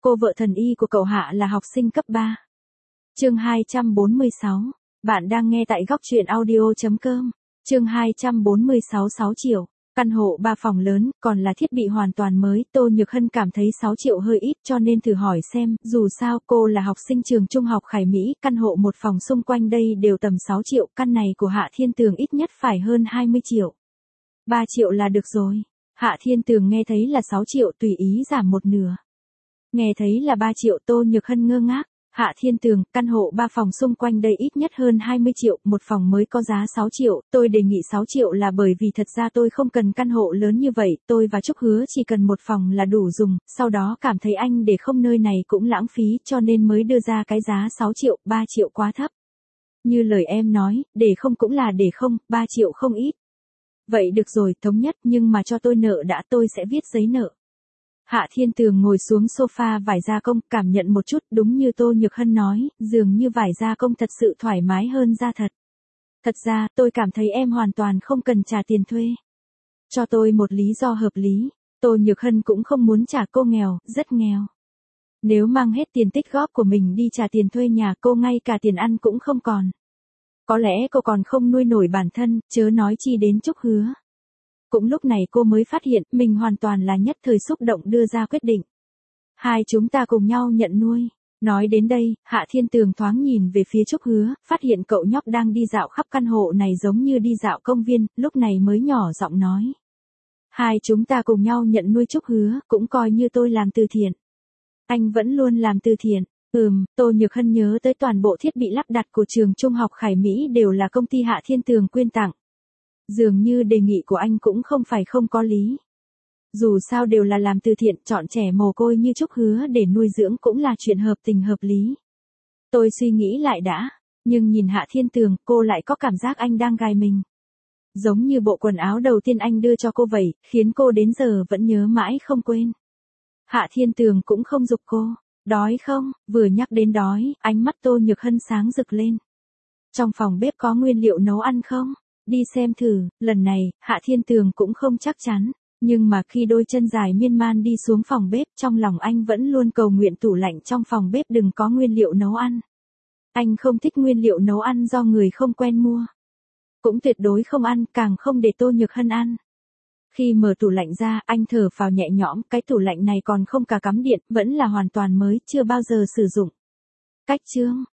Cô vợ thần y của cậu Hạ là học sinh cấp 3. Chương 246. Bạn đang nghe tại góc truyện audio.com. Chương 246 6 triệu. Căn hộ 3 phòng lớn, còn là thiết bị hoàn toàn mới. Tô Nhược Hân cảm thấy 6 triệu hơi ít cho nên thử hỏi xem, dù sao cô là học sinh trường trung học Khải Mỹ, căn hộ một phòng xung quanh đây đều tầm 6 triệu, căn này của Hạ Thiên Tường ít nhất phải hơn 20 triệu. 3 triệu là được rồi. Hạ Thiên Tường nghe thấy là 6 triệu tùy ý giảm một nửa. Nghe thấy là 3 triệu Tô Nhược Hân ngơ ngác. Hạ Thiên Tường, căn hộ 3 phòng xung quanh đây ít nhất hơn 20 triệu, một phòng mới có giá 6 triệu, tôi đề nghị 6 triệu là bởi vì thật ra tôi không cần căn hộ lớn như vậy, tôi và Trúc Hứa chỉ cần một phòng là đủ dùng, sau đó cảm thấy anh để không nơi này cũng lãng phí cho nên mới đưa ra cái giá 6 triệu, 3 triệu quá thấp. Như lời em nói, để không cũng là để không, 3 triệu không ít. Vậy được rồi, thống nhất, nhưng mà cho tôi nợ đã, tôi sẽ viết giấy nợ. Hạ Thiên Tường ngồi xuống sofa vải gia công, cảm nhận một chút, đúng như Tô Nhược Hân nói, dường như vải gia công thật sự thoải mái hơn da thật. Thật ra, tôi cảm thấy em hoàn toàn không cần trả tiền thuê. Cho tôi một lý do hợp lý. Tô Nhược Hân cũng không muốn trả, cô nghèo, rất nghèo. Nếu mang hết tiền tích góp của mình đi trả tiền thuê nhà, cô ngay cả tiền ăn cũng không còn. Có lẽ cô còn không nuôi nổi bản thân, chớ nói chi đến Trúc Hứa. Cũng lúc này cô mới phát hiện mình hoàn toàn là nhất thời xúc động đưa ra quyết định. Hai chúng ta cùng nhau nhận nuôi. Nói đến đây, Hạ Thiên Tường thoáng nhìn về phía Trúc Hứa, phát hiện cậu nhóc đang đi dạo khắp căn hộ này giống như đi dạo công viên, lúc này mới nhỏ giọng nói. Hai chúng ta cùng nhau nhận nuôi Trúc Hứa, cũng coi như tôi làm từ thiện. Anh vẫn luôn làm từ thiện. Tô Nhược Hân nhớ tới toàn bộ thiết bị lắp đặt của trường trung học Khải Mỹ đều là công ty Hạ Thiên Tường quyên tặng. Dường như đề nghị của anh cũng không phải không có lý. Dù sao đều là làm từ thiện, chọn trẻ mồ côi như Trúc Hứa để nuôi dưỡng cũng là chuyện hợp tình hợp lý. Tôi suy nghĩ lại đã, nhưng nhìn Hạ Thiên Tường, cô lại có cảm giác anh đang gài mình. Giống như bộ quần áo đầu tiên anh đưa cho cô vậy, khiến cô đến giờ vẫn nhớ mãi không quên. Hạ Thiên Tường cũng không giục cô, đói không, vừa nhắc đến đói, ánh mắt Tô Nhược Hân sáng rực lên. Trong phòng bếp có nguyên liệu nấu ăn không? Đi xem thử, lần này, Hạ Thiên Tường cũng không chắc chắn, nhưng mà khi đôi chân dài miên man đi xuống phòng bếp, trong lòng anh vẫn luôn cầu nguyện tủ lạnh trong phòng bếp đừng có nguyên liệu nấu ăn. Anh không thích nguyên liệu nấu ăn do người không quen mua. Cũng tuyệt đối không ăn, càng không để Tô Nhược Hân ăn. Khi mở tủ lạnh ra, anh thở phào nhẹ nhõm, cái tủ lạnh này còn không cả cắm điện, vẫn là hoàn toàn mới, chưa bao giờ sử dụng. Cách chương,